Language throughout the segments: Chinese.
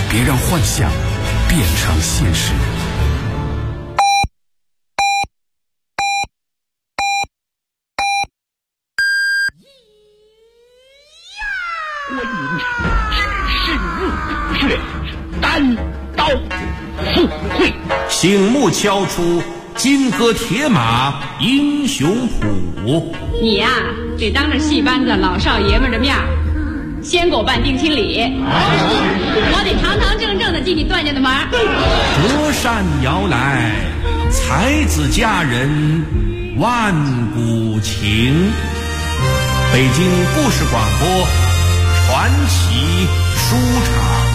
别让幻想变成现实。 观音只身入血，单刀赴会， 醒目敲出金戈铁马英雄谱。 你呀，得当着戏班子老少爷们的面先给我办定亲礼，我得堂堂正正的进你段家的门。 隔山摇来，才子佳人万古情。北京故事广播传奇书场。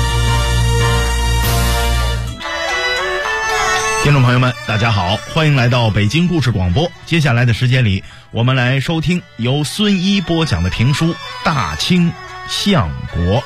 听众朋友们大家好，欢迎来到北京故事广播。接下来的时间里，我们来收听由孙一播讲的评书《大清相国》。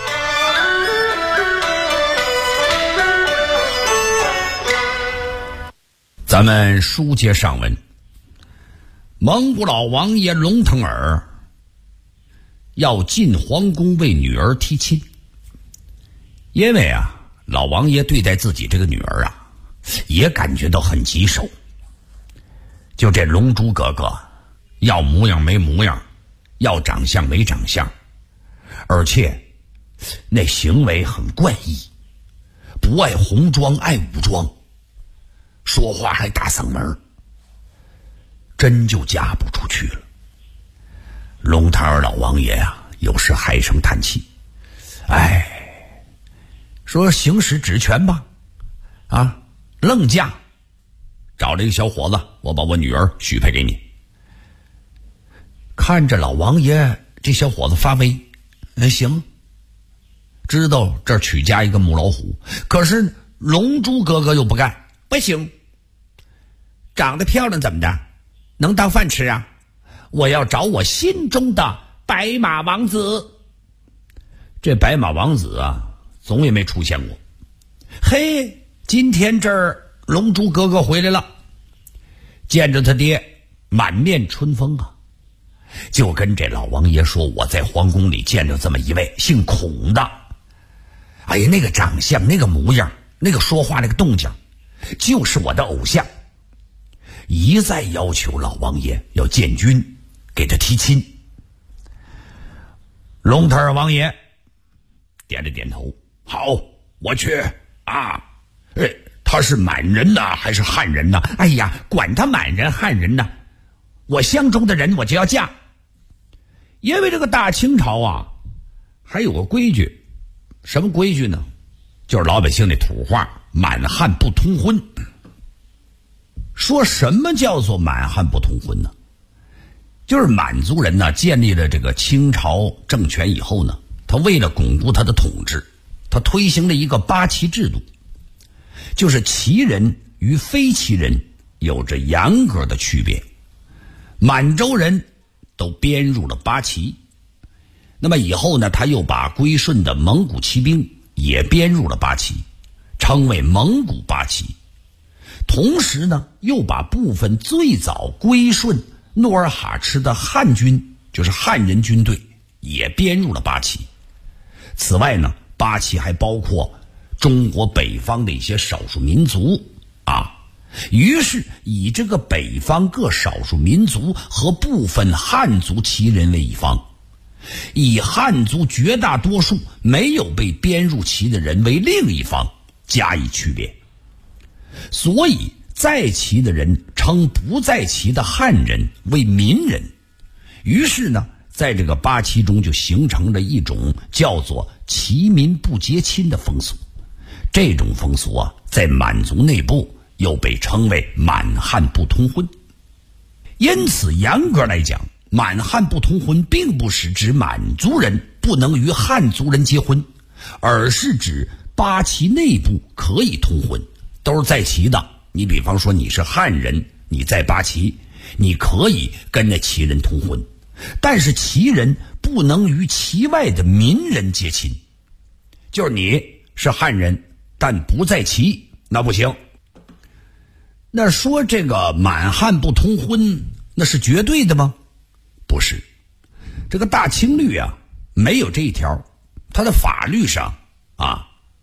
咱们书接上文，蒙古老王爷龙腾尔要进皇宫为女儿提亲，因为老王爷对待自己这个女儿也感觉到很棘手。就这龙珠哥哥，要模样没模样，要长相没长相，而且那行为很怪异，不爱红装爱武装，说话还大嗓门，真就嫁不出去了。龙腾尔老王爷有时唉声叹气，说行使职权吧，愣嫁，找了一个小伙子，我把我女儿许配给你。看着老王爷这小伙子发威，行，知道这儿娶嫁一个母老虎，可是龙珠哥哥又不干，不行，长得漂亮怎么的，能当饭吃啊？我要找我心中的白马王子。这白马王子总也没出现过。嘿，今天这儿龙珠哥哥回来了，见着他爹满面春风就跟这老王爷说，我在皇宫里见着这么一位姓孔的，那个长相那个模样那个说话那个动静就是我的偶像，一再要求老王爷要见君给他提亲。龙腾尔王爷点了点头，好，我去他是满人呢还是汉人呢？管他满人汉人呢，我相中的人我就要嫁。因为这个大清朝还有个规矩，什么规矩呢？就是老百姓的土话，满汉不通婚。说什么叫做满汉不通婚呢？就是满族人建立了这个清朝政权以后呢，他为了巩固他的统治，他推行了一个八旗制度，就是旗人与非旗人有着严格的区别。满洲人都编入了八旗，那么以后呢，他又把归顺的蒙古骑兵也编入了八旗，称为蒙古八旗。同时呢，又把部分最早归顺努尔哈赤的汉军，就是汉人军队，也编入了八旗。此外呢，八旗还包括中国北方的一些少数民族于是以这个北方各少数民族和部分汉族旗人为一方，以汉族绝大多数没有被编入旗的人为另一方加以区别。所以在旗的人称不在旗的汉人为民人。于是呢，在这个八旗中就形成了一种叫做旗民不结亲的风俗。这种风俗在满族内部又被称为满汉不通婚。因此严格来讲，满汉不通婚并不是指满族人不能与汉族人结婚，而是指八旗内部可以通婚，都是在旗的。你比方说你是汉人，你在八旗，你可以跟那旗人通婚，但是旗人不能与旗外的民人结亲。就是你是汉人但不在旗，那不行。那说这个满汉不通婚，那是绝对的吗？不是，这个大清律没有这一条，它的法律上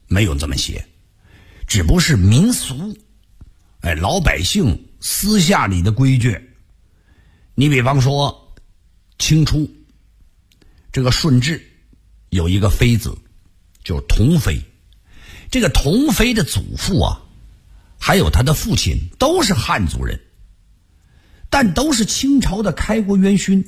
没有这么写，只不过是民俗，老百姓私下里的规矩。你比方说清初这个顺治有一个妃子，就是同妃。这个同妃的祖父啊，还有他的父亲都是汉族人，但都是清朝的开国元勋，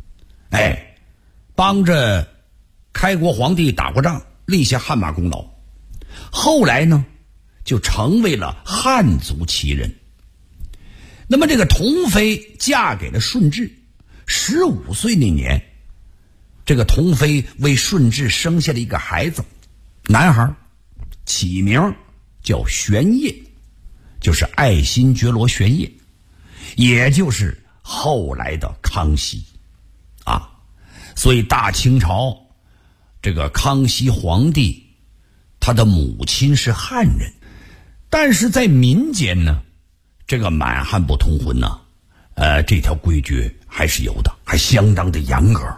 帮着开国皇帝打过仗，立下汗马功劳。后来呢，就成为了汉族旗人。那么这个同妃嫁给了顺治，15岁那年，这个同妃为顺治生下了一个孩子，男孩，起名叫玄烨，就是爱新觉罗玄烨，也就是后来的康熙啊。所以大清朝这个康熙皇帝，他的母亲是汉人，但是在民间呢，这个满汉不通婚呢，这条规矩还是有的，还相当的严格。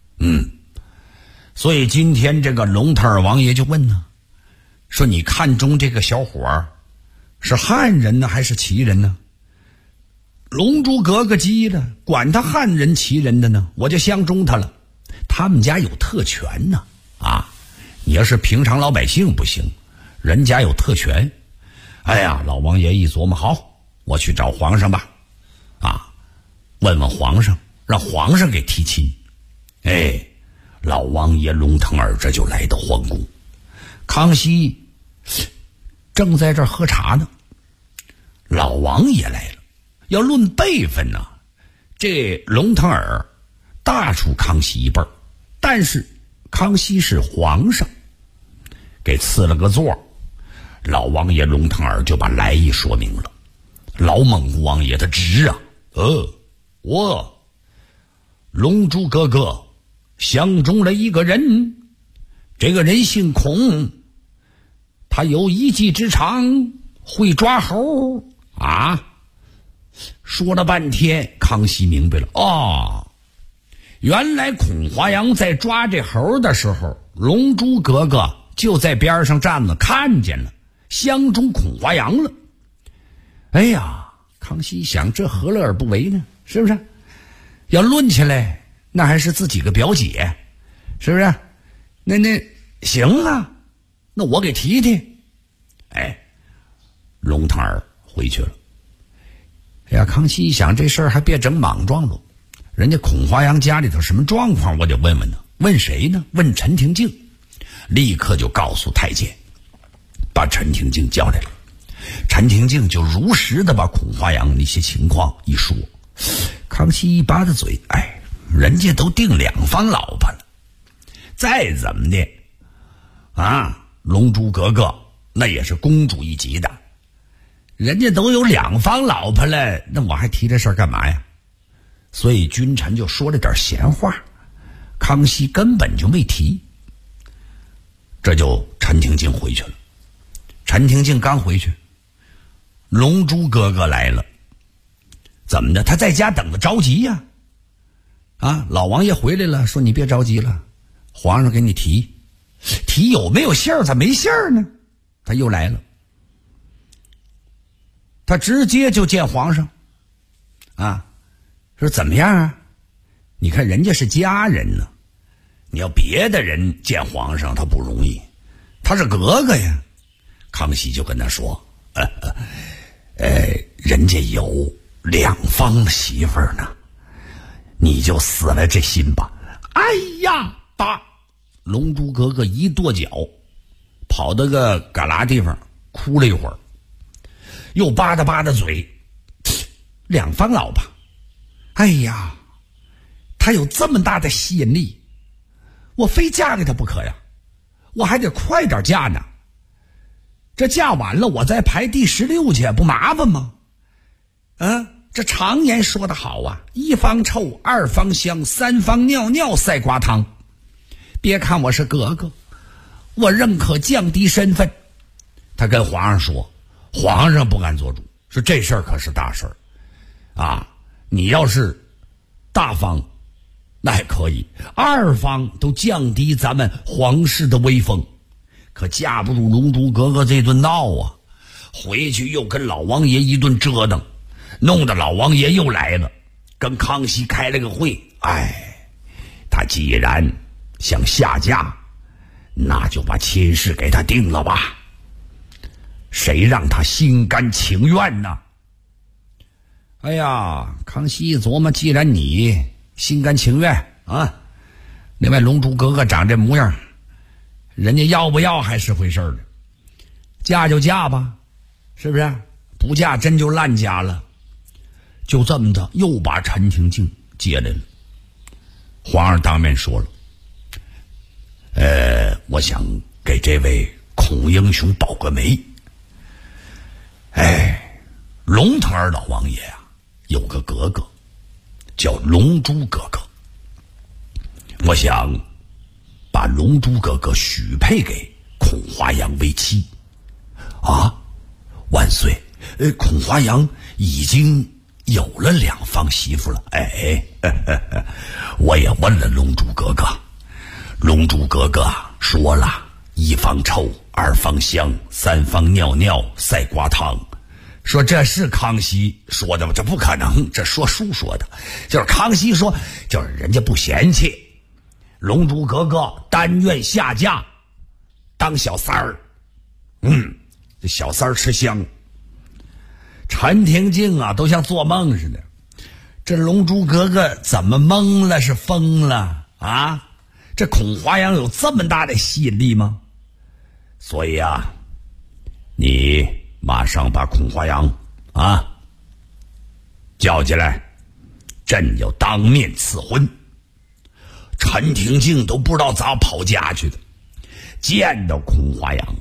所以今天这个龙腾尔王爷就问呢，说你看中这个小伙是汉人呢还是旗人呢？龙珠格格急了，管他汉人旗人的呢，我就相中他了。他们家有特权呢，你要是平常老百姓不行，人家有特权。老王爷一琢磨，好，我去找皇上吧，问问皇上，让皇上给提亲。老王爷龙腾尔这就来到皇宫，康熙正在这儿喝茶呢，老王爷来了。要论辈分呢，这龙腾尔大出康熙一辈儿，但是康熙是皇上，给赐了个座。老王爷龙腾尔就把来意说明了。老蒙古王爷他直啊，我龙珠哥哥相中了一个人，这个人姓孔，他有一技之长，会抓猴说了半天，康熙明白了，原来孔华阳在抓这猴的时候，龙珠格格就在边上站着，看见了，相中孔华阳了。康熙想，这何乐而不为呢？是不是？要论起来，那还是自己个表姐，是不是？那行啊，那我给提提。龙腾儿回去了。康熙一想，这事儿还别整莽撞了，人家孔华阳家里头什么状况，我得问问呢。问谁呢？问陈廷敬。立刻就告诉太监，把陈廷敬叫来了。陈廷敬就如实的把孔华阳那些情况一说。康熙一扒着嘴，人家都定两方老婆了，再怎么的龙珠格格那也是公主一级的，人家都有两方老婆了，那我还提这事儿干嘛呀？所以君臣就说了点闲话，康熙根本就没提。这就陈廷敬回去了。陈廷敬刚回去，龙珠哥哥来了。怎么的？他在家等着着急呀。老王爷回来了，说你别着急了，皇上给你提有没有信儿？咋没信儿呢？他又来了，他直接就见皇上说怎么样啊？你看人家是家人呢，你要别的人见皇上他不容易，他是格格呀。康熙就跟他说人家有两方媳妇儿呢，你就死了这心吧。把龙珠格格一跺脚，跑到个旮旯地方哭了一会儿，又吧嗒嘴，两方老婆，他有这么大的吸引力，我非嫁给他不可呀，我还得快点嫁呢，这嫁完了我再排第16去，不麻烦吗？这常言说得好啊，一方臭，二方香，三方尿尿赛瓜汤。别看我是格格，我认可降低身份。他跟皇上说，皇上不敢做主，说这事儿可是大事儿你要是大方那还可以，二方都降低咱们皇室的威风。 可架不住龙珠格格这顿闹啊，回去又跟老王爷一顿折腾，弄得老王爷又来了，跟康熙开了个会。他既然想下嫁，那就把亲事给他定了吧，谁让他心甘情愿呢？康熙一琢磨，既然你心甘情愿啊，另外龙珠格格长这模样，人家要不要还是回事儿的，嫁就嫁吧，是不是？不嫁真就烂嫁了。就这么的，又把陈廷敬接来了。皇上当面说了，我想给这位孔英雄保个媒。龙腾儿老王爷啊，有个格格叫龙珠格格，我想把龙珠格格许配给孔华阳为妻。万岁！孔华阳已经有了2房媳妇了。我也问了龙珠格格，龙珠格格说了，1房臭，2房香，3房尿尿赛瓜汤。说这是康熙说的吗？这不可能，这说书说的。就是康熙说，就是人家不嫌弃龙珠格格，但愿下嫁当小三儿。这小三儿吃香。陈廷敬啊，都像做梦似的。这龙珠格格怎么懵了？是疯了啊？这孔华阳有这么大的吸引力吗？所以啊，你马上把孔华阳叫进来，朕要当面赐婚。陈廷敬都不知道咋跑家去的，见到孔华阳，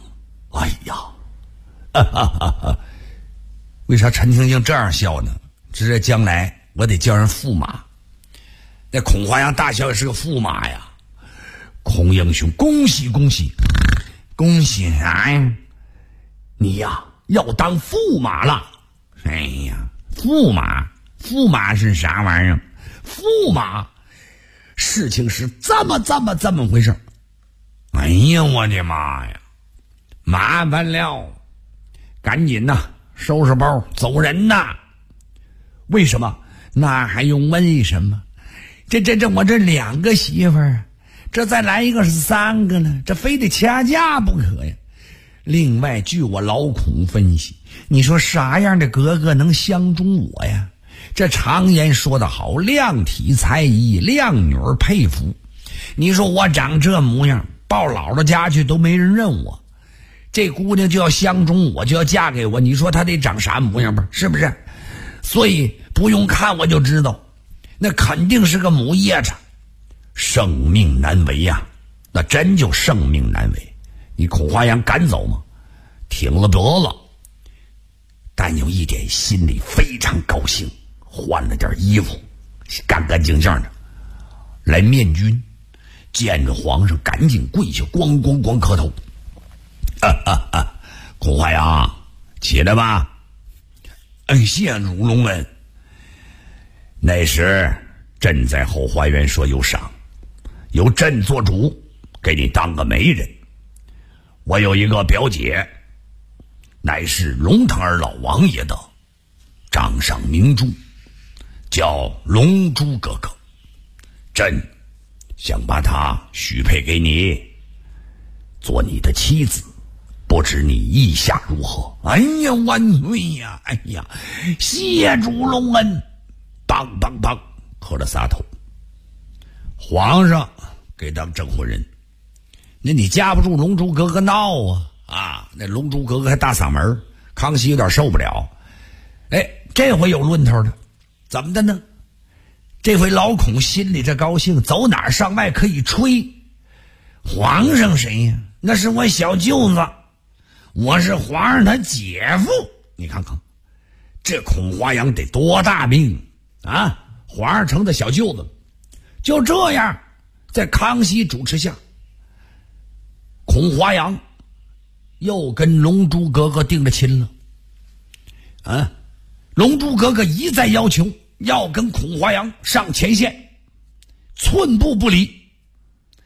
为啥陈廷敬这样笑呢？这将来我得叫人驸马，那孔华阳大小也是个驸马呀。孔英雄，恭喜恭喜！恭喜啥呀？你呀要当驸马了。驸马是啥玩意儿？驸马事情是这么回事。我的妈呀，麻烦了，赶紧呐，收拾包走人呐。为什么？那还用问什么？这我这2个媳妇儿，这再来一个是3个了，这非得掐架不可呀。另外，据我老孔分析，你说啥样的格格能相中我呀？这常言说得好，量体裁衣，靓女儿佩服。你说我长这模样，到姥姥家去都没人认我，这姑娘就要相中我，就要嫁给我，你说她得长啥模样吧？是不是？所以不用看我就知道，那肯定是个母夜叉，生命难违呀，那真就生命难违。你孔华阳赶走吗？挺了得了，但有一点心里非常高兴，换了点衣服，干干净净的来面君，见着皇上赶紧跪下，咣咣咣磕头。孔华阳，起来吧。谢主隆恩。那时朕在后花园说有赏，由朕做主，给你当个媒人。我有一个表姐，乃是龙腾儿老王爷的掌上明珠，叫龙珠格格，朕想把她许配给你，做你的妻子，不知你意下如何？万岁呀！谢主隆恩！梆梆梆，磕了仨头。皇上给当证婚人，那你架不住龙珠格格闹啊！那龙珠格格还大嗓门，康熙有点受不了。这回有论头的，怎么的呢？这回老孔心里这高兴，走哪儿上外可以吹。皇上谁呀？那是我小舅子，我是皇上他姐夫。你看看这孔华阳得多大命啊！皇上成的小舅子。就这样，在康熙主持下，孔华阳又跟龙珠格格定了亲了。龙珠格格一再要求要跟孔华阳上前线，寸步不离。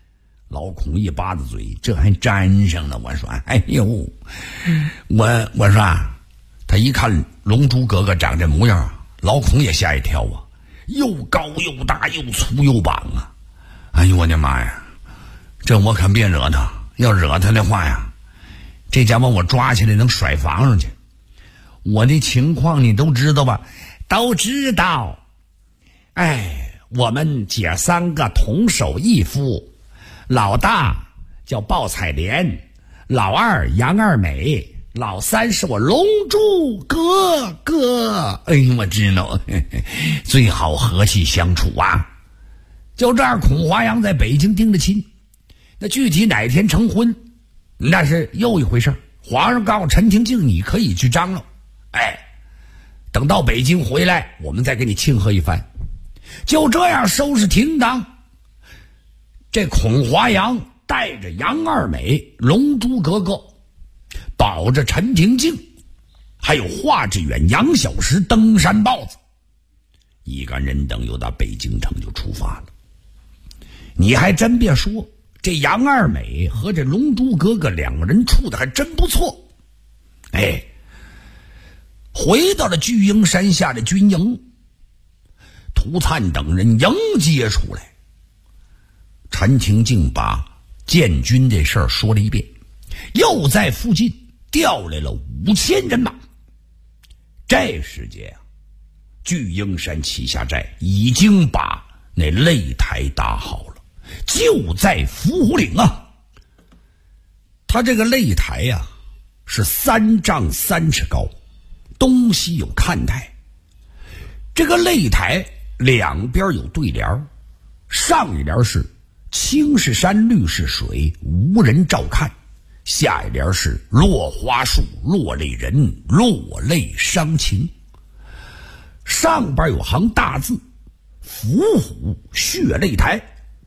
老孔一巴子嘴，这还粘上呢。我说，哎呦，我说啊，他一看龙珠哥哥长这模样啊，老孔也吓一跳啊，又高又大又粗又膀啊！哎呦我的妈呀，这我可别惹他，要惹他的话呀，这家伙我抓起来能甩房上去。我的情况你都知道吧？都知道。哎，我们姐3个同手异夫，老大叫鲍彩莲，老二杨二美，老三是我龙珠哥哥。哎呦，我知道，最好和气相处啊。就这样，孔华阳在北京定了亲，那具体哪天成婚，那是又一回事。皇上告诉陈廷敬，你可以去张罗。哎，等到北京回来，我们再给你庆贺一番。就这样收拾停当，这孔华阳带着杨二美、龙珠格格，保着陈廷敬，还有华志远、杨小石、登山豹子，一干人等又到北京城就出发了。你还真别说，这杨二美和这龙珠格格两个人处的还真不错。哎，回到了巨鹰山下的军营，涂灿等人迎接出来。陈廷敬把建军这事儿说了一遍，又在附近调来了5000人马。这时节啊，巨鹰山旗下寨已经把那擂台搭好了，就在伏虎岭啊。他这个擂台呀，是3丈3尺高，东西有看台。这个擂台两边有对联，上一联是青是山绿是水，无人照看，下一联是落花树落泪人，落泪伤情。上边有行大字，伏虎血擂台，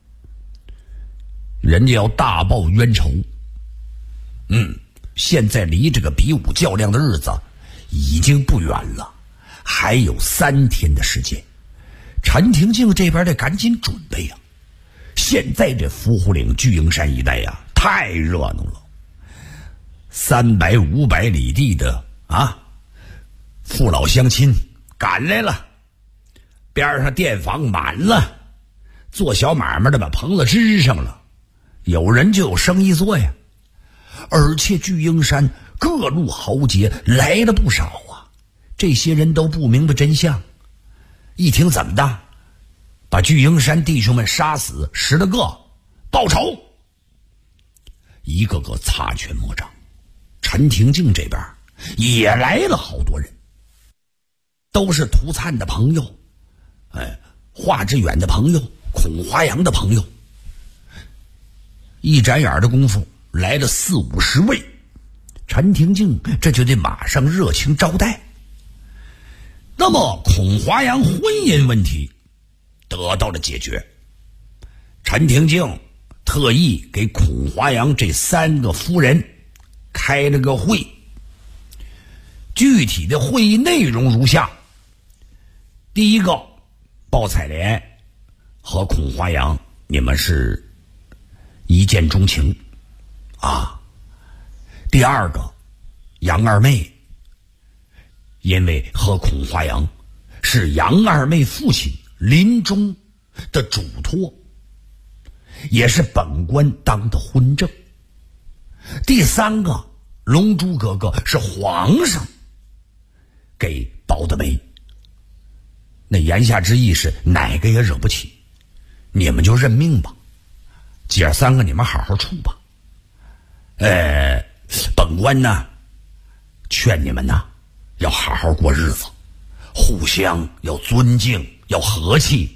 人家要大报冤仇。现在离这个比武较量的日子已经不远了，还有3天的时间。陈廷敬这边得赶紧准备呀。现在这伏虎岭巨鹰山一带呀，太热闹了，300、500里地的父老乡亲赶来了，边上店房满了，做小买卖的把棚子支上了，有人就有生意做呀。而且巨鹰山各路豪杰来了不少啊，这些人都不明白真相，一听怎么的，把巨鹰山弟兄们杀死10来个，报仇，一个个擦拳摸掌。陈廷敬这边也来了好多人，都是涂灿的朋友，华志远的朋友，孔华阳的朋友。一眨眼的功夫来了40、50位，陈廷敬这就得马上热情招待。那么孔华阳婚姻问题得到了解决，陈廷敬特意给孔华阳这3个夫人开了个会，具体的会议内容如下：第一个，鲍彩莲和孔华阳你们是一见钟情啊。第二个，杨二妹因为和孔华阳是杨二妹父亲临终的嘱托，也是本官当的婚证。第三个，龙珠哥哥是皇上给保的媒，那言下之意是哪个也惹不起，你们就认命吧，姐儿3个你们好好处吧。本官呢劝你们呢要好好过日子，互相要尊敬，要和气。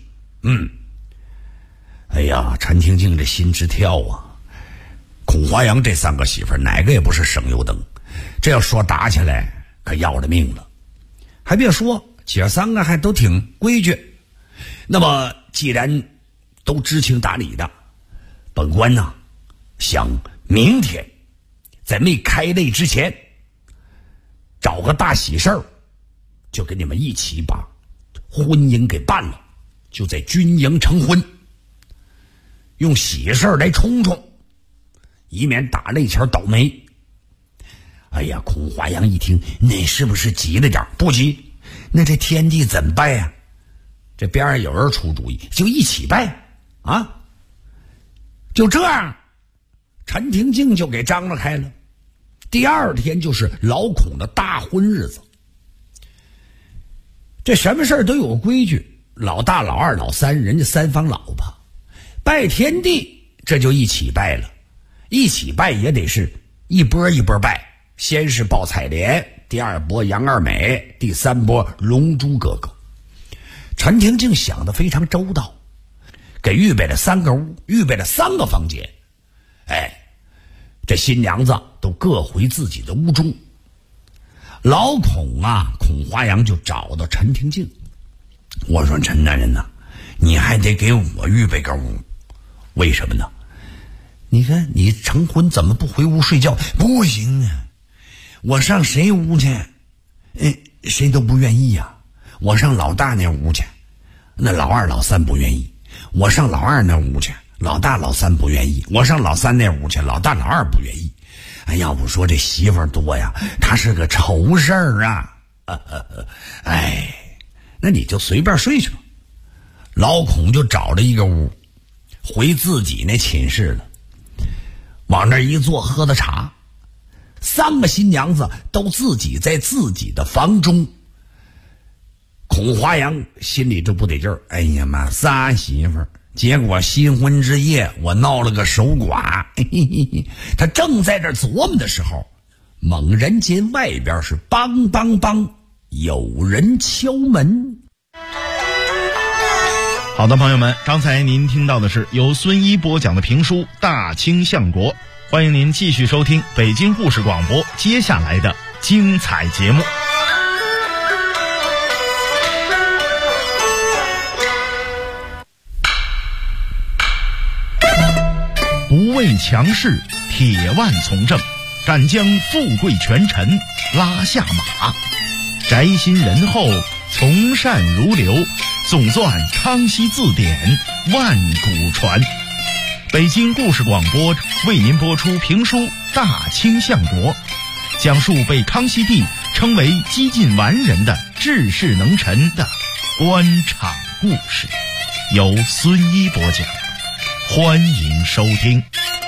哎呀，陈廷敬这心直跳啊。孔华阳这3个媳妇儿哪个也不是省油灯，这要说打起来可要了命了。还别说，姐3个还都挺规矩。那么既然都知情达理的，本官呢想明天在没开擂之前找个大喜事儿，就给你们一起把婚姻给办了，就在军营成婚。 用喜事来冲冲，以免打那前倒霉。哎呀，孔华阳一听，那是不是急了点？不急，那这天地怎么拜呀？这边上有人出主意，就一起拜啊！就这样，陈廷敬就给张罗开了。第二天就是老孔的大婚日子。这什么事儿都有规矩，老大、老二、老三，人家三房老婆拜天地，这就一起拜了。一起拜也得是一波一波拜，先是报采莲，第二波杨二美，第三波龙珠哥哥。陈廷敬想得非常周到，给预备了3个屋，预备了3个房间。这新娘子都各回自己的屋中。老孔啊，孔华阳就找到陈廷敬，我说陈大人呐，你还得给我预备个屋，为什么呢？你看你成婚怎么不回屋睡觉？不行啊，我上谁屋去？谁都不愿意呀。我上老大那屋去，那老二老三不愿意；我上老二那屋去，老大老三不愿意；我上老三那屋去，老大老二不愿意。要不说这媳妇儿多呀，他是个愁事儿啊。那你就随便睡去吧。老孔就找了一个屋，回自己那寝室了，往那一坐，喝的茶。3个新娘子都自己在自己的房中。孔华阳心里就不得劲儿，哎呀妈，3媳妇儿，结果新婚之夜我闹了个守寡。他正在这琢磨的时候，猛然间外边是梆梆梆，有人敲门。 好的，朋友们，刚才您听到的是由孙一播讲的评书《大清相国》，欢迎您继续收听北京故事广播接下来的精彩节目。不畏强势，铁腕从政，敢将富贵权臣拉下马，宅心仁厚，从善如流，总算康熙字典万古传。北京故事广播为您播出评书《大清相国》，讲述被康熙帝称为几近完人的治世能臣的官场故事，由孙一播讲，欢迎收听。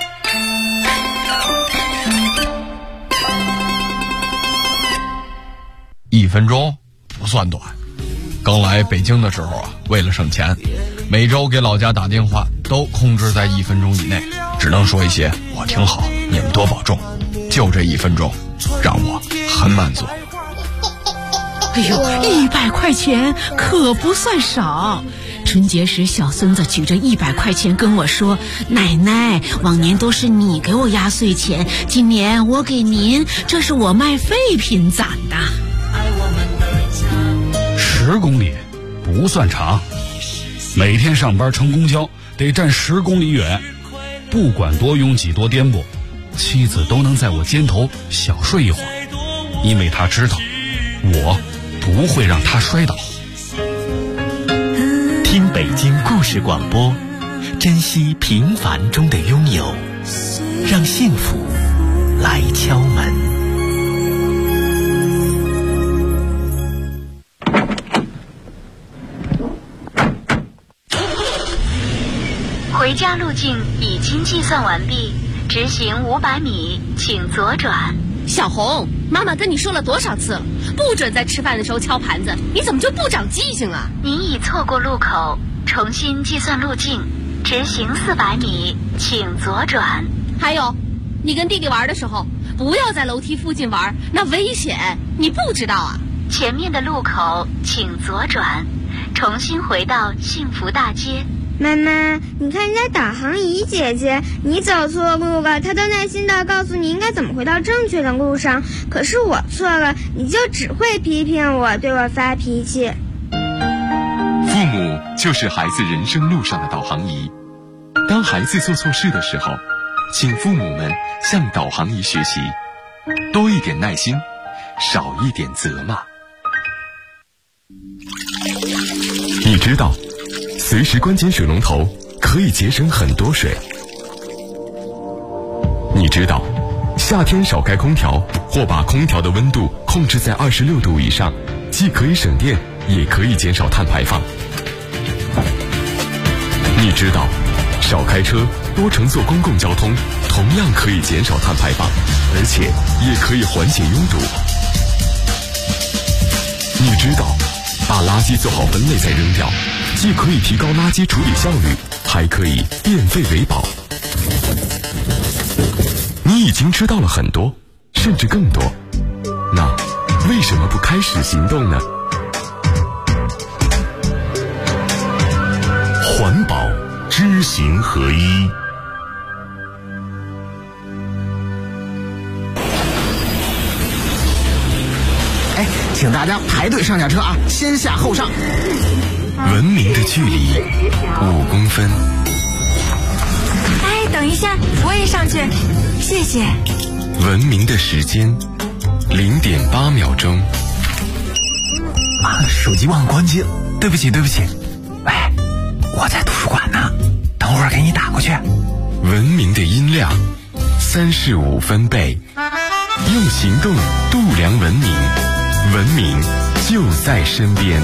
1分钟不算短。刚来北京的时候啊，为了省钱，每周给老家打电话都控制在1分钟以内，只能说一些我挺好，你们多保重。就这1分钟，让我很满足。 哎呦，100块钱可不算少。春节时，小孙子举着100块钱跟我说：“奶奶，往年都是你给我压岁钱，今年我给您，这是我卖废品攒的。 ”10公里不算长，每天上班乘公交得站10公里远，不管多拥挤多颠簸，妻子都能在我肩头小睡一会儿，因为她知道我不会让她摔倒。 听北京故事广播，珍惜平凡中的拥有，让幸福来敲门。 回家路径已经计算完毕，直行500米，请左转。 小红，妈妈跟你说了多少次了，不准在吃饭的时候敲盘子，你怎么就不长记性啊？ 您已错过路口，重新计算路径，直行400米，请左转。 还有，你跟弟弟玩的时候，不要在楼梯附近玩，那危险，你不知道啊？ 前面的路口请左转，重新回到幸福大街。 妈妈，你看人家导航仪姐姐，你走错路了，她都耐心地告诉你应该怎么回到正确的路上。可是我错了，你就只会批评我，对我发脾气。 父母就是孩子人生路上的导航仪。当孩子做错事的时候，请父母们向导航仪学习，多一点耐心，少一点责骂。你知道随时关紧水龙头可以节省很多水。你知道，夏天少开空调或把空调的温度控制在26度以上，既可以省电，也可以减少碳排放。你知道，少开车，多乘坐公共交通，同样可以减少碳排放，而且也可以缓解拥堵。你知道，把垃圾做好分类再扔掉，既可以提高垃圾处理效率，还可以变废为宝。你已经知道了很多，甚至更多，那为什么不开始行动呢？环保知行合一。 请大家排队上下车啊，先下后上。 文明的距离5公分。 哎，等一下，我也上去，谢谢。 文明的时间0.8秒钟。 手机忘关机了，对不起。喂，我在图书馆呢，等会儿给你打过去。 文明的音量35分贝。用行动度量文明，文明就在身边。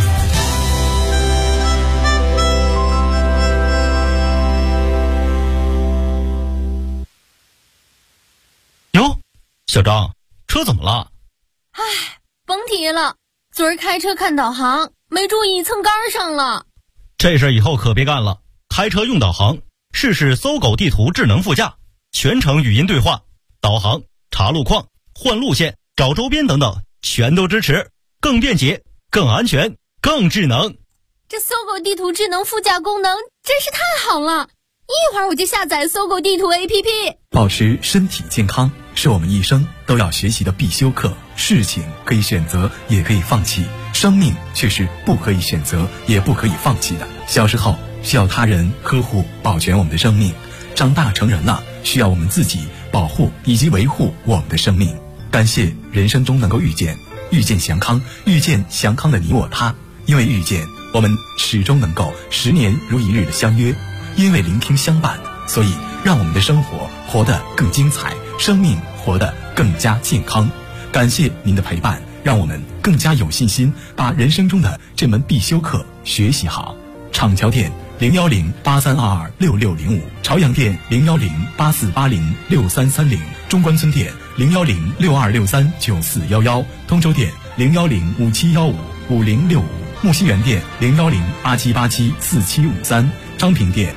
哟，小张，车怎么了？ 唉，甭提了，昨儿开车看导航，没注意蹭杆上了。 这事以后可别干了，开车用导航，试试搜狗地图智能副驾，全程语音对话，导航、查路况、换路线、找周边等等，全都支持，更便捷、更安全、更智能。 这搜狗地图智能副驾功能真是太好了，一会儿我就下载搜狗地图 APP。 保持身体健康是我们一生都要学习的必修课。事情可以选择，也可以放弃，生命却是不可以选择，也不可以放弃的。小时候需要他人呵护保全我们的生命，长大成人了需要我们自己保护以及维护我们的生命。感谢人生中能够遇见祥康，遇见祥康的你我他。因为遇见，我们始终能够10年如一日的相约；因为聆听相伴，所以让我们的生活活得更精彩，生命活得更加健康。感谢您的陪伴，让我们更加有信心把人生中的这门必修课学习好。厂桥店01083226605，朝阳店01084806330，中关村店01062639411，通州店01057155065，木樨园店01087874753，昌平店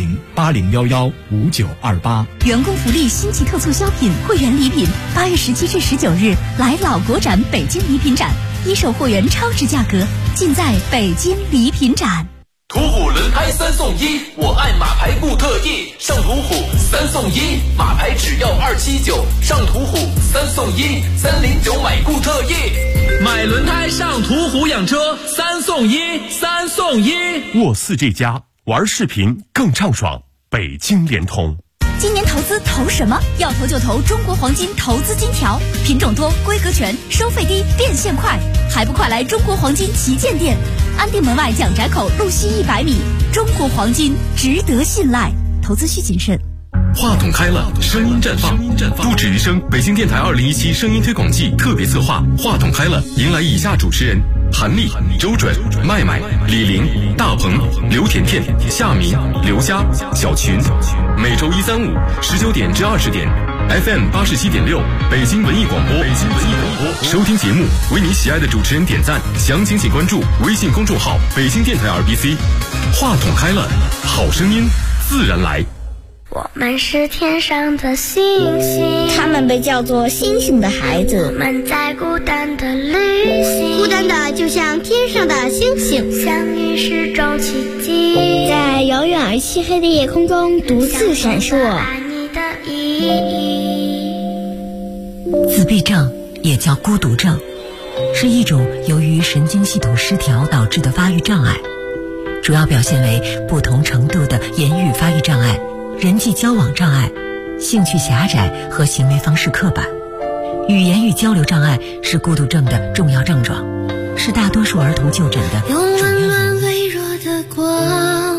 01080115928。 员工福利新奇特促销品会员礼品，8月17至19日来老国展北京礼品展，一手货源超值价格，尽在北京礼品展。 途虎轮胎3送1，我爱马牌固特异，上途虎3送1，马牌只要279，上途虎3送1，309买固特异，买轮胎上途虎养车3送1，3送1。 沃4这家玩视频更畅爽，北京联通。 今年投资投什么？要投就投中国黄金投资金条，品种多，规格全，收费低，变现快，还不快来中国黄金旗舰店，安定门外蒋宅口路西100米，中国黄金值得信赖，投资需谨慎。 话筒开了，声音绽放，不止余生北京电台2017声音推广季特别策划话筒开了，迎来以下主持人：韩丽、周准、麦麦、李玲、大鹏、刘甜甜、夏明、刘佳、小群。每周1、3、5 19点至20点 ，FM 87.6，北京文艺广播。收听节目，为你喜爱的主持人点赞，详情请关注微信公众号“北京电台 RBC”。话筒开了，好声音自然来。 我们是天上的星星， 他们被叫做星星的孩子。 我们在孤单的旅行， 孤单的就像天上的星星， 相遇是种奇迹， 在遥远而漆黑的夜空中独自闪烁。 爱你的意义。 自闭症也叫孤独症，是一种由于神经系统失调导致的发育障碍，主要表现为不同程度的言语发育障碍、人际交往障碍、兴趣狭窄和行为方式刻板。语言与交流障碍是孤独症的重要症状，是大多数儿童就诊的主要原因。 用温暖微弱的光，关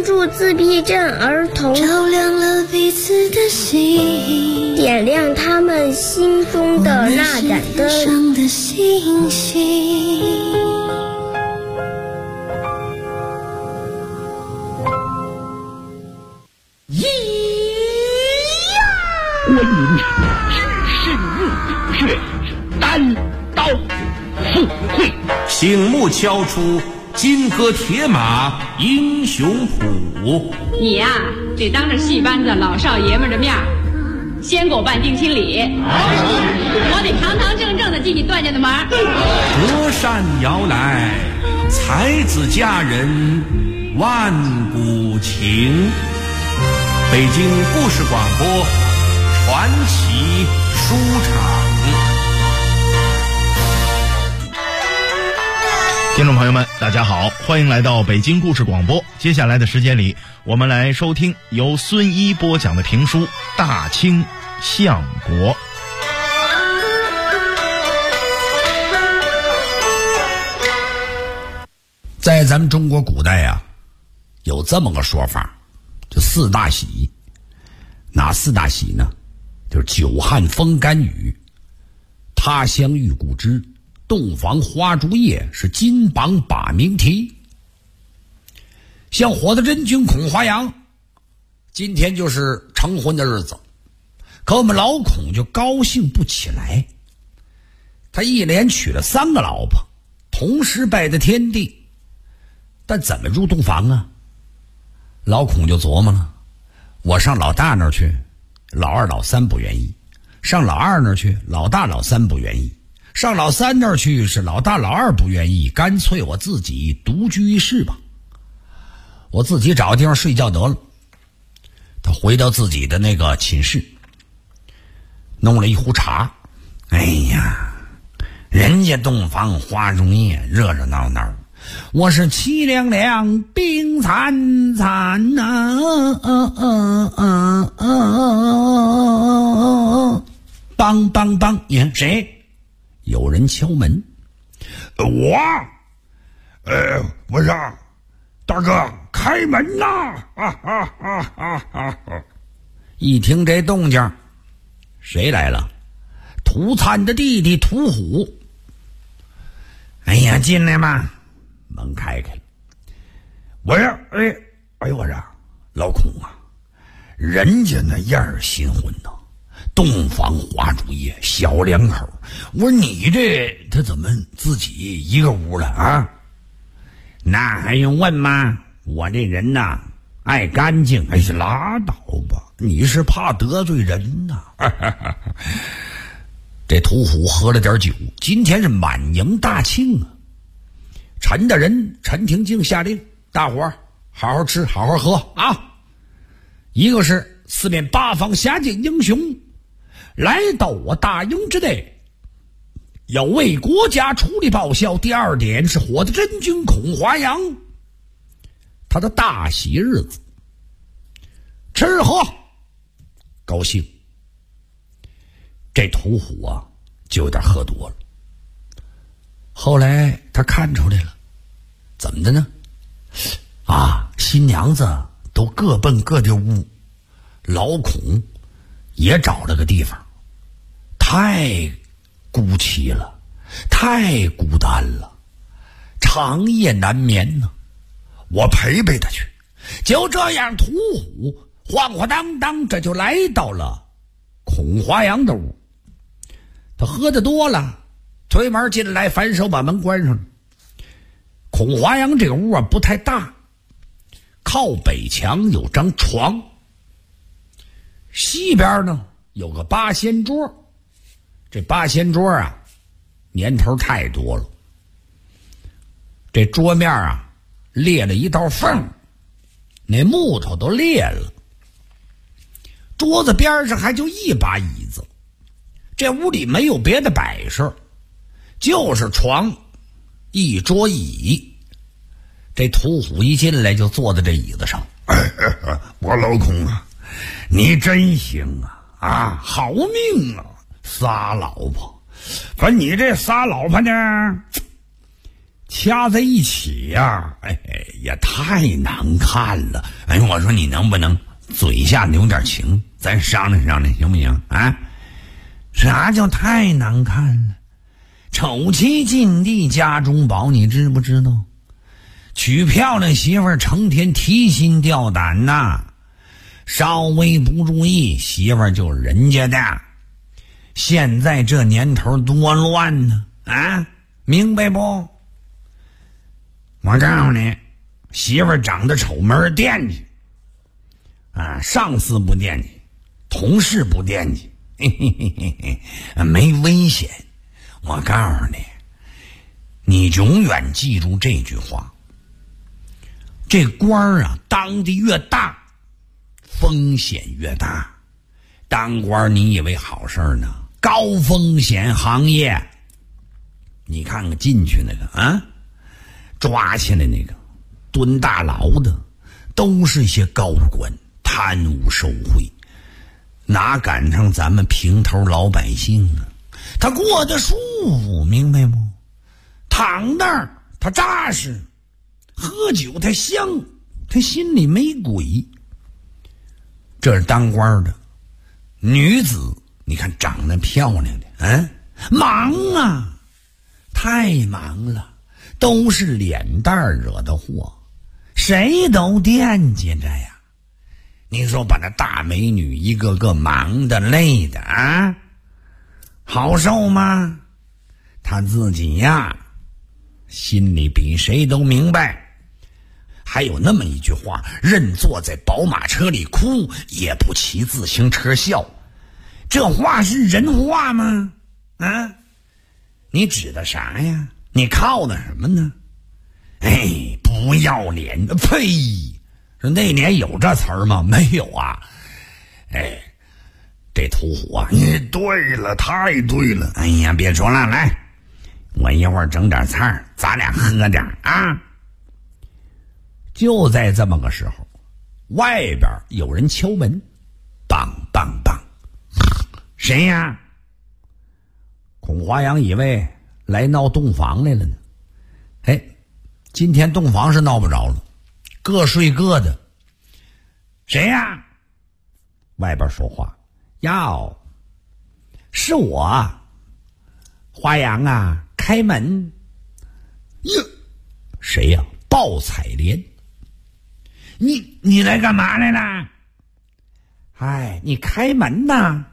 帮助自闭症儿童， 照亮了彼此的心， 点亮他们心中的那盏灯。 上的星星。 观音只是入穴，单刀赴会， 醒目敲出金戈铁马英雄谱。 你呀，得当着戏班子老少爷们的面先给我办定亲礼，我得堂堂正正的进你段家的门。 隔山摇来，才子佳人万古情。北京故事广播传奇书场。 听众朋友们，大家好，欢迎来到北京故事广播。接下来的时间里，我们来收听由孙一播讲的评书《大清相国》。 在咱们中国古代啊，有这么个说法，就四大喜。哪四大喜呢？就是久旱风干雨，他乡遇故知，洞房花烛夜，是金榜把名题。像火的真君孔华阳，今天就是成婚的日子，可我们老孔就高兴不起来。他一连娶了3个老婆，同时拜的天地，但怎么入洞房啊？老孔就琢磨了，我上老大那儿去，老二老三不愿意；上老二那儿去，老大老三不愿意；上老三那儿去，是老大老二不愿意。干脆我自己独居一室吧，我自己找个地方睡觉得了。他回到自己的那个寝室，弄了一壶茶。哎呀，人家洞房花烛夜，热热闹闹，我是凄凉凉，冰惨惨梆梆梆！你看谁？有人敲门。 我说大哥，开门呐！ 一听这动静，谁来了？涂灿的弟弟涂虎。哎呀，进来嘛！门开开了。 我说，我说老孔啊，人家那样儿新婚呐，洞房花烛夜，小两口。我说你这他怎么自己一个屋了啊？ 那还用问吗？我这人呐，爱干净。 哎呀，拉倒吧，你是怕得罪人呐。 这屠虎喝了点酒，今天是满营大庆啊。陈大人陈廷敬下令，大伙儿好好吃好好喝啊。一个是四面八方下界英雄来到我大营之内，要为国家出力报效。第二点是火的真君孔华阳，他的大喜日子，吃喝高兴。这屠虎啊就有点喝多了。后来他看出来了，怎么的呢？新娘子都各奔各的屋，老孔也找了个地方，太孤寂了，太孤单了，长夜难眠呢。我陪陪他去。就这样，屠虎晃晃荡荡，这就来到了孔华阳的屋。他喝得多了，推门进来，反手把门关上了。孔华阳这个屋啊不太大，靠北墙有张床，西边呢有个八仙桌。这八仙桌啊年头太多了，这桌面啊裂了一道缝，那木头都裂了。桌子边上还就一把椅子，这屋里没有别的摆设，就是床一桌一椅。这屠虎一进来就坐在这椅子上。 我老孔啊，你真行啊，好命啊，3老婆。可你这3老婆呢，掐在一起呀， 呀，太难看了。哎，我说你能不能嘴下留点情，咱商量商量行不行啊？啥叫太难看了？丑妻近地家中宝，你知不知道？娶漂亮媳妇儿成天提心吊胆呐，稍微不注意，媳妇儿就是人家的。现在这年头多乱呢啊，明白不？我告诉你，媳妇儿长得丑没人惦记啊，上司不惦记，同事不惦记，嘿嘿嘿嘿嘿，没危险。我告诉你，你永远记住这句话，这官儿啊当的越大，风险越大。当官你以为好事呢？高风险行业。你看看进去那个啊，抓起来那个蹲大牢的，都是些高官，贪污受贿，哪赶上咱们平头老百姓啊？他过得舒服，明白不？躺那儿他扎实，喝酒他香，他心里没鬼。这是当官的女子，你看长得漂亮的啊，忙啊，太忙了，都是脸蛋惹的祸，谁都惦记着呀。你说把那大美女一个个忙的累的啊，好受吗？他自己呀心里比谁都明白。还有那么一句话，人坐在宝马车里哭，也不骑自行车笑。这话是人话吗？啊，你指的啥呀？你靠的什么呢？哎，不要脸！呸！说那年有这词儿吗？没有啊。哎，这屠虎啊，你对了，太对了。哎呀，别说了，来，我一会儿整点菜，咱俩喝点啊。就在这么个时候，外边有人敲门，梆梆梆，谁呀？孔华阳以为来闹洞房来了呢。哎，今天洞房是闹不着了，各睡各的。谁呀？外边说话，哟，是我，华阳啊，开门。哟，谁呀？鲍彩莲。你来干嘛来了？哎，你开门呐！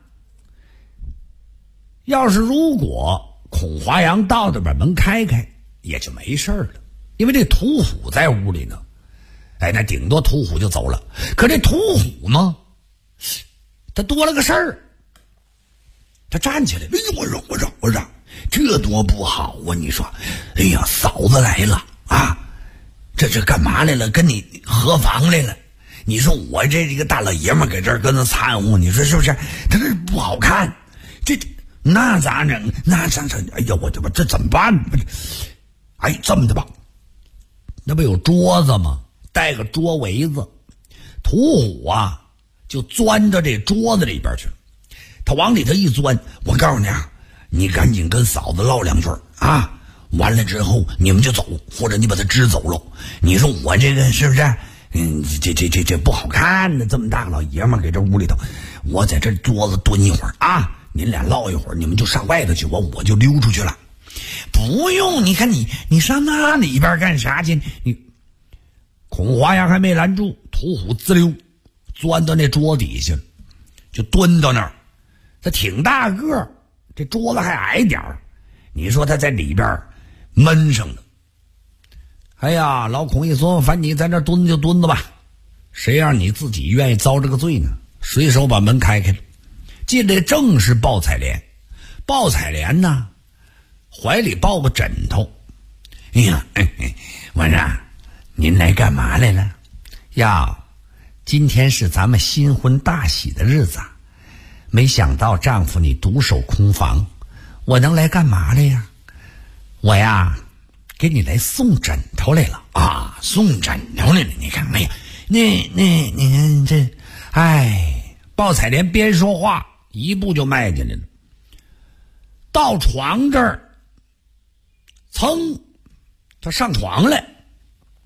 要是如果孔华阳到这把门开开，也就没事了，因为这屠虎在屋里呢。哎，那顶多屠虎就走了。可这屠虎呢，他多了个事儿。他站起来，哎呦，我让，这多不好啊！你说，哎呀，嫂子来了啊！这干嘛来了？跟你合房来了。你说我这个大老爷们搁这儿跟他掺和，你说是不是？他这不好看。那咋整？那咋整？哎呀，我这怎么办？哎，这么的吧，那不有桌子吗？带个桌围子，屠虎啊就钻到这桌子里边去了。他往里头一钻，我告诉你啊，你赶紧跟嫂子唠两句啊。完了之后你们就走，或者你把他支走了。你说我这个是不是这不好看呢？这么大老爷们儿给这屋里头，我在这桌子蹲一会儿啊，您俩唠一会儿，你们就上外头去，我就溜出去了。不用，你看你上那里边干啥去？你孔华阳还没拦住，屠虎滋溜钻到那桌底下，就蹲到那儿。他挺大个儿，这桌子还矮点儿，你说他在里边闷上了。哎呀，老孔一说，反正你在这蹲就蹲着吧，谁让你自己愿意遭这个罪呢？随手把门开开了，进来正是鲍彩莲。鲍彩莲呢，怀里抱个枕头。哎呀，我说您来干嘛来了？呀，今天是咱们新婚大喜的日子，没想到丈夫你独守空房，我能来干嘛来呀？我呀，给你来送枕头来了啊！送枕头来了，你看，哎呀，你看这，哎，鲍彩莲边说话一步就迈进来了，到床这儿，噌，他上床来，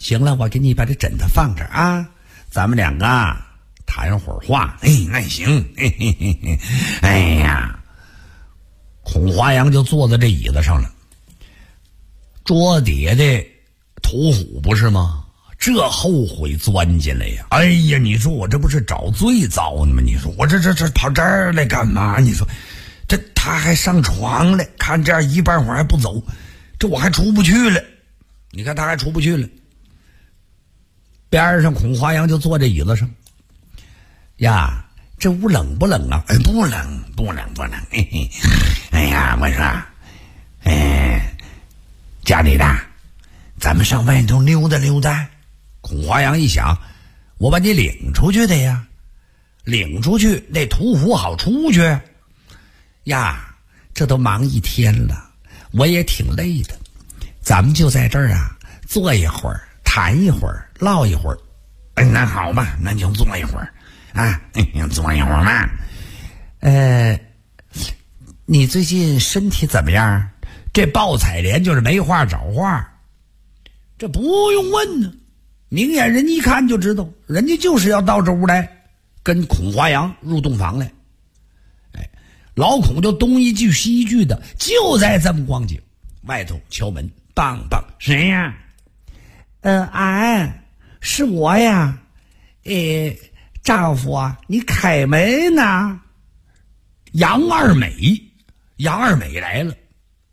行了，我给你把这枕头放这儿啊，咱们两个谈会儿话。那行。哎呀，孔华阳就坐在这椅子上了。桌底下的屠虎不是吗？这后悔钻进来呀！哎呀，你说我这不是找罪遭呢吗？你说我这跑这儿来干嘛？你说这他还上床了，看这样一半会儿还不走，这我还出不去了。你看他还出不去了。边上孔华阳就坐在椅子上。呀，这屋冷不冷啊？不冷。哎呀，我说，家里的，咱们上外头溜达溜达。孔华阳一想，我把你领出去的呀，领出去那屠虎好出去呀。这都忙一天了，我也挺累的，咱们就在这儿啊坐一会儿，谈一会儿，唠一会儿。那好吧，那就坐一会儿啊，坐一会儿嘛。你最近身体怎么样？这鲍采莲就是没话找话，这不用问呢，明眼人一看就知道，人家就是要到这屋来跟孔华阳入洞房来。老孔就东一句西一句的，就在这么光景，外头敲门，梆梆，谁呀？是我呀。丈夫啊，你开门呐。杨二美来了。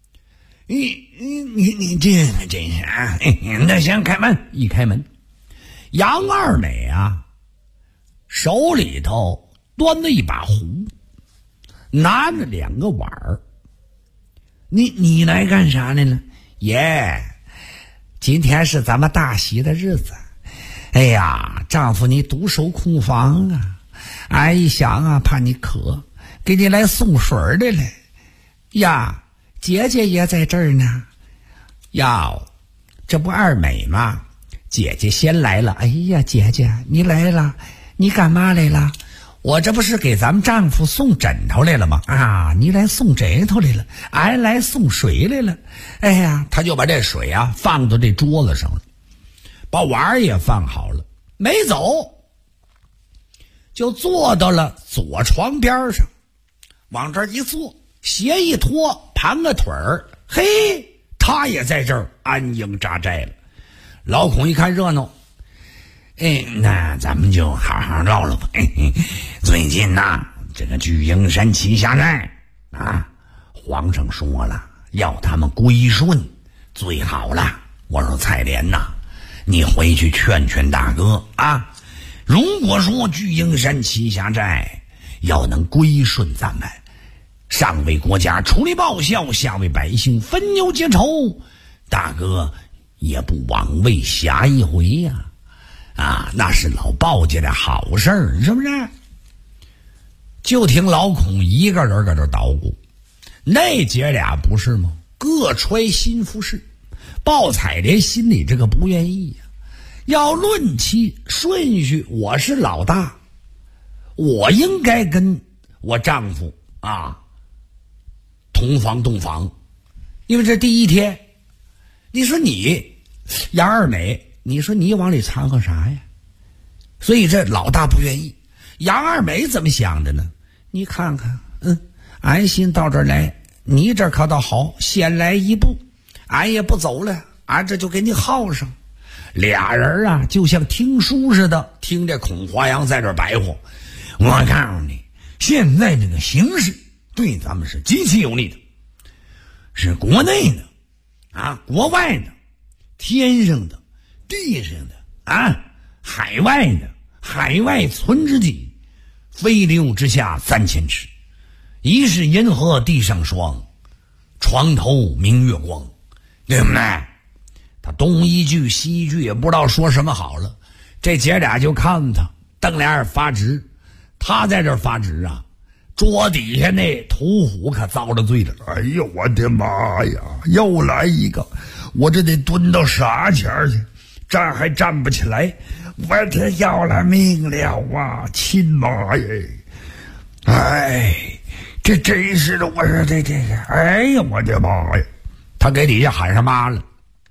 你这个真是啊！那行，开门。一开门，杨二美啊，手里头端着一把壶，拿着2个碗儿。你来干啥来了？爷，今天是咱们大喜的日子。哎呀，丈夫你独守空房啊，俺一想啊，怕你渴，给你来送水的来。呀，姐姐也在这儿呢。呀，这不二美吗？姐姐先来了。哎呀，姐姐你来了，你干嘛来了？我这不是给咱们丈夫送枕头来了吗？啊，你来送枕头来了，俺来送水来了。哎呀，他就把这水啊放到这桌子上了，把碗也放好了，没走，就坐到了左床边上，往这一坐，鞋一脱，盘个腿儿，嘿，他也在这儿安营扎寨了。老孔一看热闹，那咱们就好好唠唠吧。最近呐，这个巨鹰山旗下寨啊，皇上说了，要他们归顺最好了。我说采莲呐，你回去劝劝大哥啊，如果说巨鹰山旗下寨要能归顺咱们，上为国家出力报效，下为百姓分忧结仇，大哥也不枉为侠一回呀。啊，那是老鲍家的好事儿，是不是？就听老孔一个人搁这捣鼓，那姐俩不是吗？各揣心腹事。鲍采莲心里这个不愿意呀。要论其顺序，我是老大，我应该跟我丈夫啊同房洞房，因为这第一天。你说你杨二美，你说你往里掺和啥呀？所以这老大不愿意。杨二美怎么想的呢？你看看，安心到这儿来，你这可倒好，先来一步，俺也不走了，俺这就给你耗上。俩人啊，就像听书似的，听这孔华阳在这儿白话。我告诉你，现在这个形势对咱们是极其有利的，是国内的啊，国外的，天上的，地上的啊，海外的，海外存知己，飞流之下3000尺，疑是银河地上霜，床头明月光，对不对？他东一句西一句也不知道说什么好了，这姐俩就看他瞪俩眼发直。他在这发直啊，桌底下那屠虎可遭了罪了。哎呦我的妈呀，又来一个，我这得蹲到啥前去，站还站不起来，我这要了命了啊，亲妈耶！哎，这真是的，我说这个，哎呀我的妈呀，他给底下喊上妈了。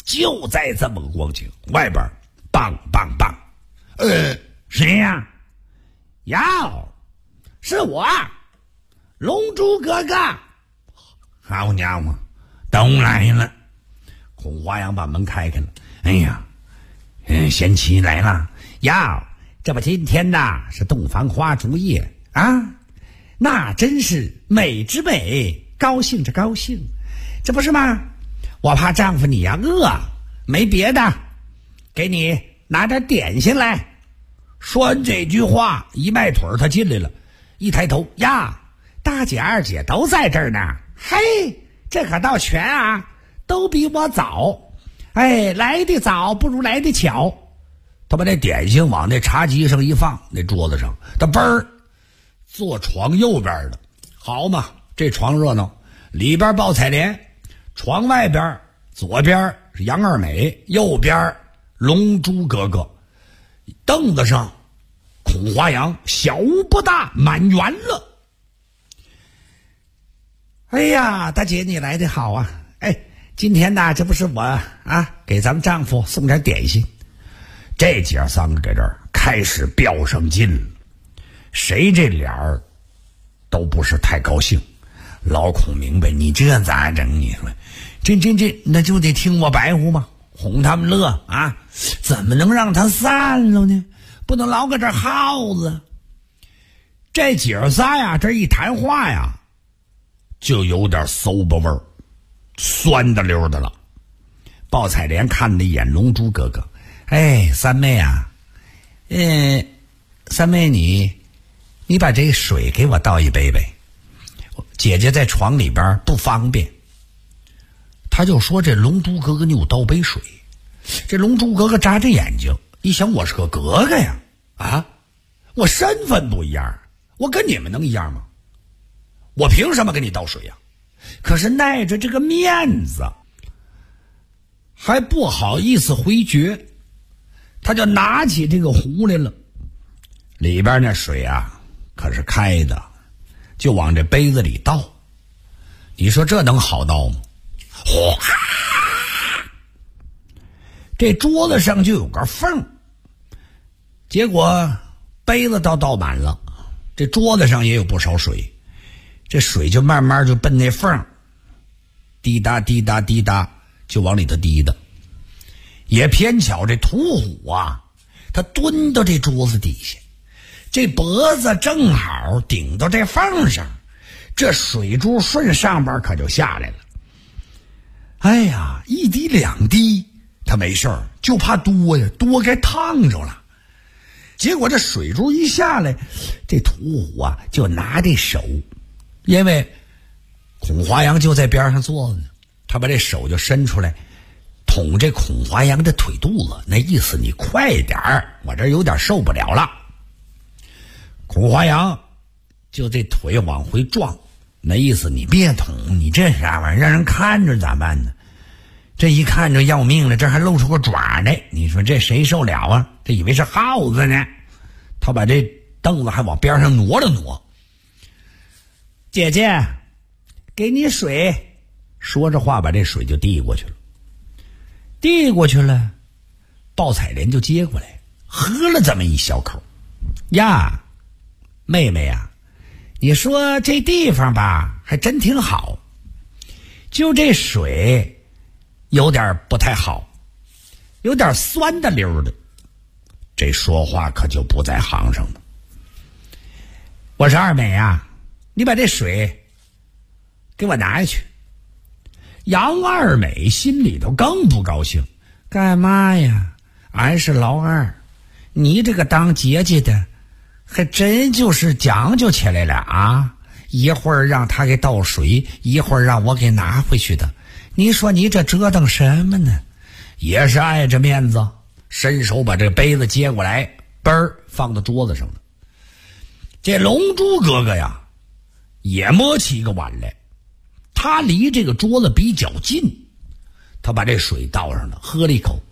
就在这么个光景，外边梆梆梆，谁呀？哟，是我，龙珠哥哥。好家伙，都来了！孔华阳把门开开了。哎呀，贤妻来了。哟，这不今天呐是洞房花烛夜啊，那真是美之美，高兴着高兴，这不是吗？我怕丈夫你呀饿，没别的，给你拿点点心来。说完这句话，一迈腿他进来了，一抬头呀，大姐二姐都在这儿呢。嘿，这可倒全啊，都比我早。哎，来的早不如来的巧。他把那点心往那茶几上一放，那桌子上，他嘣儿坐床右边的。好嘛，这床热闹，里边抱彩莲，床外边左边是杨二美，右边龙珠哥哥。凳子上孔华阳小无不大，满圆了。哎呀，大姐你来得好啊！哎，今天呢，这不是我啊，给咱们丈夫送点点心。这姐三个在这儿开始飙上劲了，谁这脸儿都不是太高兴。老孔明白，你这咋整？你说，这那就得听我白话嘛，哄他们乐啊！怎么能让他散了呢？不能老搁这耗子。这姐儿仨呀，这一谈话呀，就有点馊吧味儿，酸的溜的了。鲍彩莲看了一眼龙珠哥哥，哎，三妹啊，三妹你把这水给我倒一杯呗，姐姐在床里边不方便。他就说这龙珠哥哥你给我倒杯水。这龙珠哥哥眨着眼睛一想，我是个哥哥呀，啊，我身份不一样，我跟你们能一样吗？我凭什么给你倒水呀？可是耐着这个面子还不好意思回绝，他就拿起这个壶来了，里边那水啊可是开的，就往这杯子里倒。你说这能好倒吗？哗，这桌子上就有个缝，结果杯子倒满了，这桌子上也有不少水，这水就慢慢就奔那缝，滴答滴答滴答就往里头滴的。也偏巧这屠虎啊，他蹲到这桌子底下，这脖子正好顶到这缝上，这水珠顺上边可就下来了。哎呀，一滴两滴他没事儿，就怕多呀，多该烫着了。结果这水珠一下来，这屠虎啊就拿这手，因为孔华阳就在边上坐着呢，他把这手就伸出来捅这孔华阳的腿肚子，那意思你快点儿，我这有点受不了了。孔华阳就这腿往回撞，那意思你别捅，你这啥玩意儿让人看着咋办呢？这一看着要命了，这还露出个爪来，你说这谁受了啊？这以为是耗子呢。他把这凳子还往边上挪了挪。姐姐，给你水。说着话把这水就递过去了。递过去了，鲍彩莲就接过来，喝了这么一小口。呀，妹妹呀，你说这地方吧还真挺好，就这水有点不太好，有点酸的溜的。这说话可就不在行上了。我说二美啊，你把这水给我拿下去。杨二美心里头更不高兴，干嘛呀？俺是老二，你这个当姐姐的还真就是讲究起来了啊！一会儿让他给倒水，一会儿让我给拿回去的。你说你这折腾什么呢？也是碍着面子，伸手把这杯子接过来，嘣儿放到桌子上了。这龙珠哥哥呀，也摸起一个碗来，他离这个桌子比较近，他把这水倒上了，喝了一口。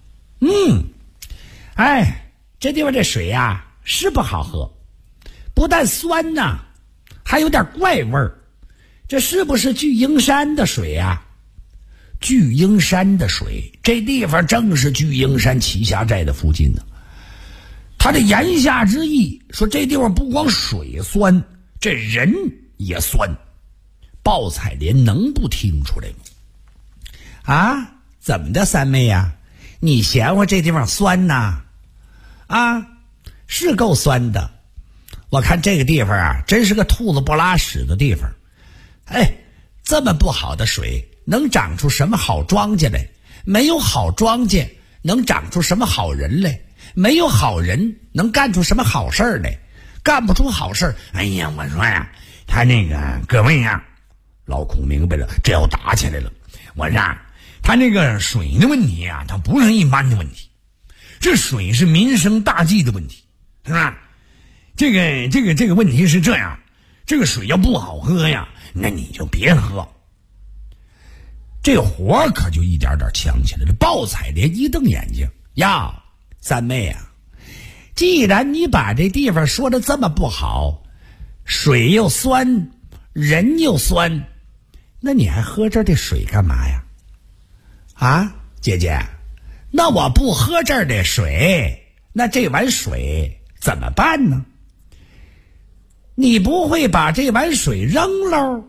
哎，这地方这水呀是不好喝，不但酸呐，还有点怪味儿。这是不是聚英山的水啊？ 巨鹰山的水，这地方正是巨鹰山栖霞寨的附近呢。他的言下之意说，这地方不光水酸，这人也酸。鲍彩莲能不听出来吗？啊，怎么的，三妹呀？你嫌我这地方酸呐？啊，是够酸的。我看这个地方啊，真是个兔子不拉屎的地方。哎，这么不好的水，能长出什么好庄稼来？没有好庄稼，能长出什么好人来？没有好人，能干出什么好事儿来？干不出好事儿。哎呀，我说呀，他那个各位呀，老孔明白了，这要打起来了。我说他那个水的问题啊，它不是一般的问题，这水是民生大计的问题，是吧？这个问题是这样，这个水要不好喝呀，那你就别喝。这火可就一点点呛起来了。鲍彩莲一瞪眼睛，呀，三妹啊，既然你把这地方说的这么不好，水又酸，人又酸，那你还喝这儿的水干嘛呀？啊，姐姐，那我不喝这儿的水，那这碗水怎么办呢？你不会把这碗水扔喽？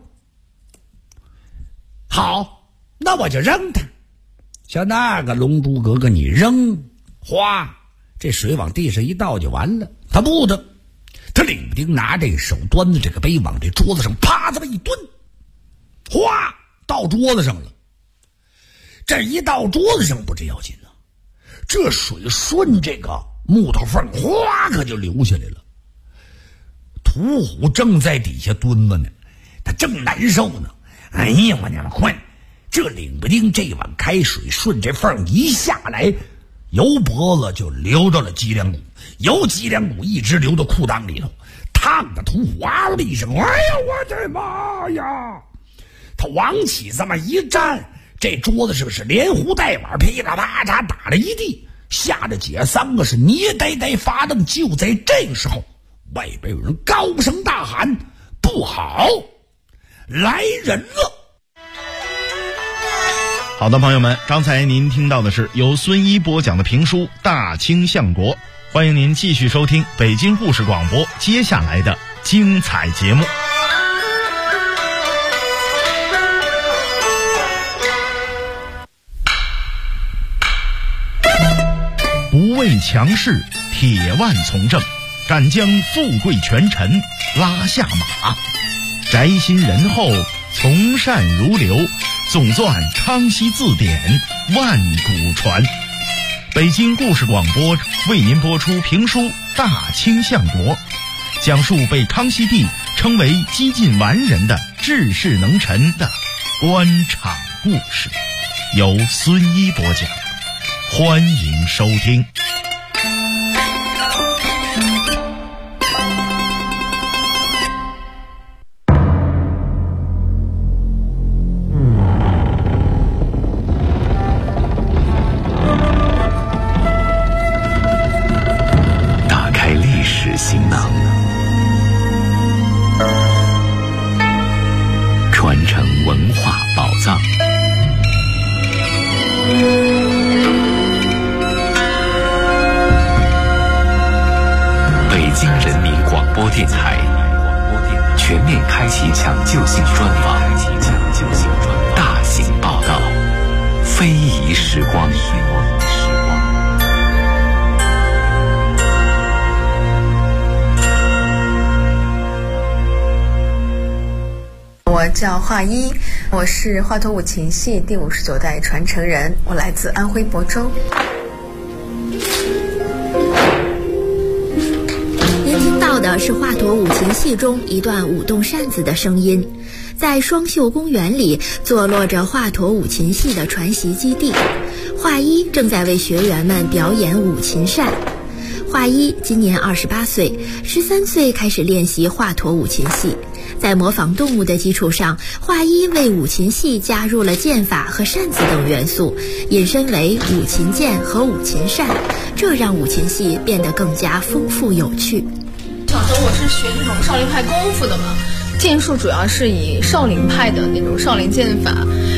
好，那我就扔它。像那个龙珠格格，你扔，哗，这水往地上一倒就完了。他不的，他领不丁拿这个手端着这个杯往这桌子上啪这么一蹲，哗，倒桌子上了。这一到桌子上不这要紧了，这水顺这个木头缝哗可就流下来了。屠虎正在底下蹲着呢，他正难受呢。哎呀，我娘快！这领不丁这碗开水顺这缝一下来，由脖子就流到了脊梁骨，由脊梁骨一直流到裤裆里头，烫的屠虎啊的一声，哎呀，我的妈呀！他往起这么一站，这桌子上是连壶带碗噼里啪嚓打了一地，吓得姐三个是捏呆呆发愣。就在这个时候，外边有人高声大喊：不好，来人了！ 好的，朋友们，刚才您听到的是由孙一播讲的评书《大清相国》，欢迎您继续收听北京故事广播接下来的精彩节目。不畏强势，铁腕从政，敢将富贵权臣拉下马，宅心仁厚，从善如流，总纂康熙字典，万古传。北京故事广播为您播出评书《大清相国》，讲述被康熙帝称为几近完人的治世能臣的官场故事，由孙一播讲，欢迎收听。 行囊，传承文化宝藏。北京人民广播电台全面开启抢救性专访，大型报道，非遗时光。 我叫华一，我是华佗五禽戏第59代传承人，我来自安徽亳州。 您听到的是华佗五禽戏中一段舞动扇子的声音。在双秀公园里坐落着华佗五禽戏的传习基地，华一正在为学员们表演五禽扇。华一今年28岁，13岁开始练习华佗五禽戏。在模仿动物的基础上，华一为五禽戏加入了剑法和扇子等元素，引申为五禽剑和五禽扇，这让五禽戏变得更加丰富有趣。 小时候我是学这种少林派功夫的嘛，剑术主要是以少林派的那种少林剑法，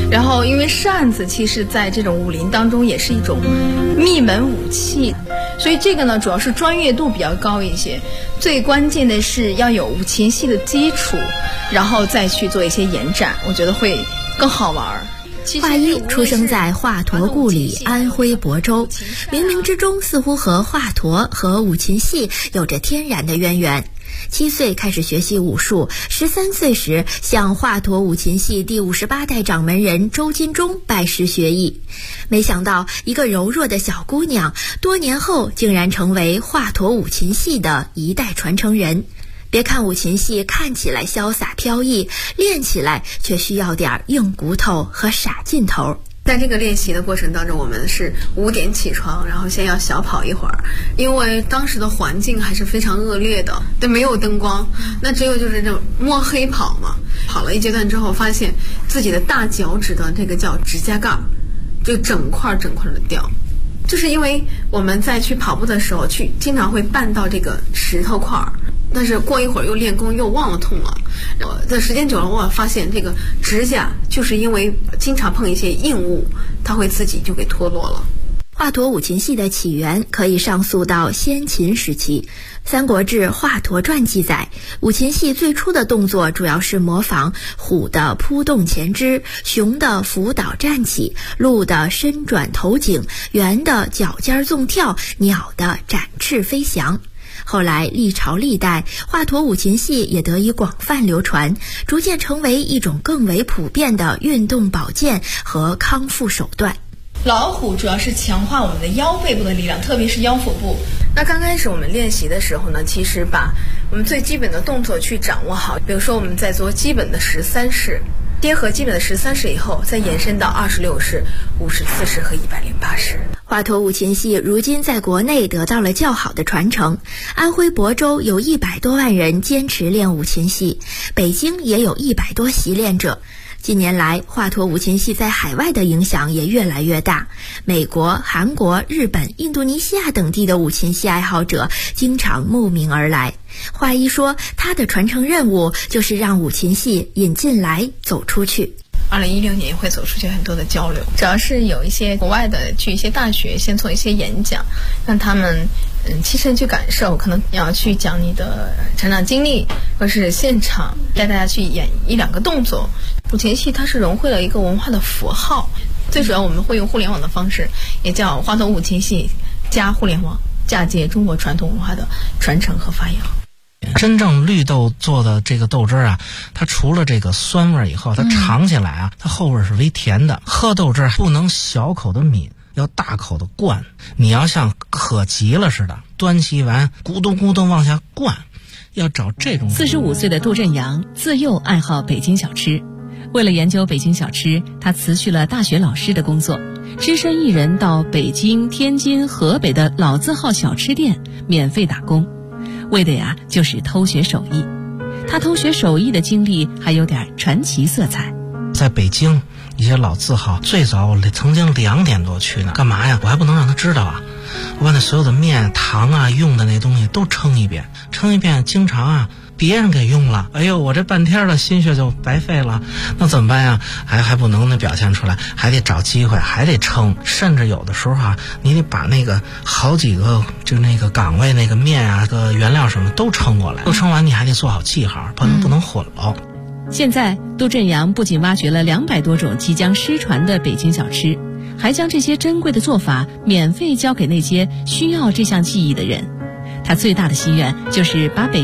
然后因为扇子其实在这种武林当中也是一种秘门武器，所以这个呢主要是专业度比较高一些，最关键的是要有五禽戏的基础，然后再去做一些延展，我觉得会更好玩。 华一出生在华佗故里安徽亳州，冥冥之中似乎和华佗和五禽戏有着天然的渊源。7岁开始学习武术，13岁时向华佗五禽戏第58代掌门人周金忠拜师学艺。没想到一个柔弱的小姑娘，多年后竟然成为华佗五禽戏的一代传承人。别看五禽戏看起来潇洒飘逸，练起来却需要点硬骨头和傻劲头。 在这个练习的过程当中，我们是5点起床，然后先要小跑一会儿，因为当时的环境还是非常恶劣的，对，没有灯光，那只有就是这种摸黑跑嘛。跑了一阶段之后，发现自己的大脚趾的这个叫指甲盖，就整块的掉。就是因为我们在去跑步的时候，经常会绊到这个石头块儿，但是过一会儿又练功又忘了痛了。这时间久了，我发现这个指甲就是因为经常碰一些硬物，它会自己就给脱落了。 华佗五禽戏的起源可以上溯到先秦时期。《三国志·华佗传》记载，五禽戏最初的动作主要是模仿虎的扑动前肢，熊的伏倒站起，鹿的伸转头颈，猿的脚尖纵跳，鸟的展翅飞翔。后来历朝历代，华佗五禽戏也得以广泛流传，逐渐成为一种更为普遍的运动保健和康复手段。 老虎主要是强化我们的腰背部的力量，特别是腰腹部。 那刚开始我们练习的时候呢，其实把我们最基本的动作去掌握好，比如说我们在做基本的13式，结合基本的13式以后，再延伸到26式、54式和108式。 华佗五禽戏如今在国内得到了较好的传承，安徽亳州有100多万人坚持练五禽戏，北京也有100多习练者。近年来，华佗五禽戏在海外的影响也越来越大，美国、韩国、日本、印度尼西亚等地的五禽戏爱好者经常慕名而来。华一说，他的传承任务就是让五禽戏引进来走出去。 2016年会走出去很多的交流，主要是有一些国外的去一些大学先做一些演讲，让他们亲身去感受，可能要去讲你的成长经历，或是现场带大家去演1-2个动作。五禽戏它是融汇了一个文化的符号，最主要我们会用互联网的方式，也叫华佗五禽戏加互联网，嫁接中国传统文化的传承和发扬。 真正绿豆做的这个豆汁啊，它除了这个酸味以后，它尝起来啊，它后味是微甜的。喝豆汁不能小口的抿，要大口的灌。你要像渴急了似的，端起完咕咚咕咚往下灌，要找这种。 45岁的杜振阳自幼爱好北京小吃，为了研究北京小吃，他辞去了大学老师的工作，只身一人到北京、天津、河北的老字号小吃店免费打工。为的呀，就是偷学手艺。他偷学手艺的经历还有点传奇色彩。 在北京一些老字号，最早我曾经2点多去呢，干嘛呀？我还不能让他知道啊！我把那所有的面、糖啊、用的那东西都称一遍，经常啊别人给用了，哎呦，我这半天的心血就白费了，那怎么办呀？还不能表现出来，还得找机会，还得称，甚至有的时候啊，你得把那个好几个就那个岗位那个面啊、个原料什么都称过来，都称完你还得做好记号，不能混了。 现在杜振阳不仅挖掘了200多种即将失传的北京小吃，还将这些珍贵的做法免费教给那些需要这项技艺的人。他最大的心愿就是把北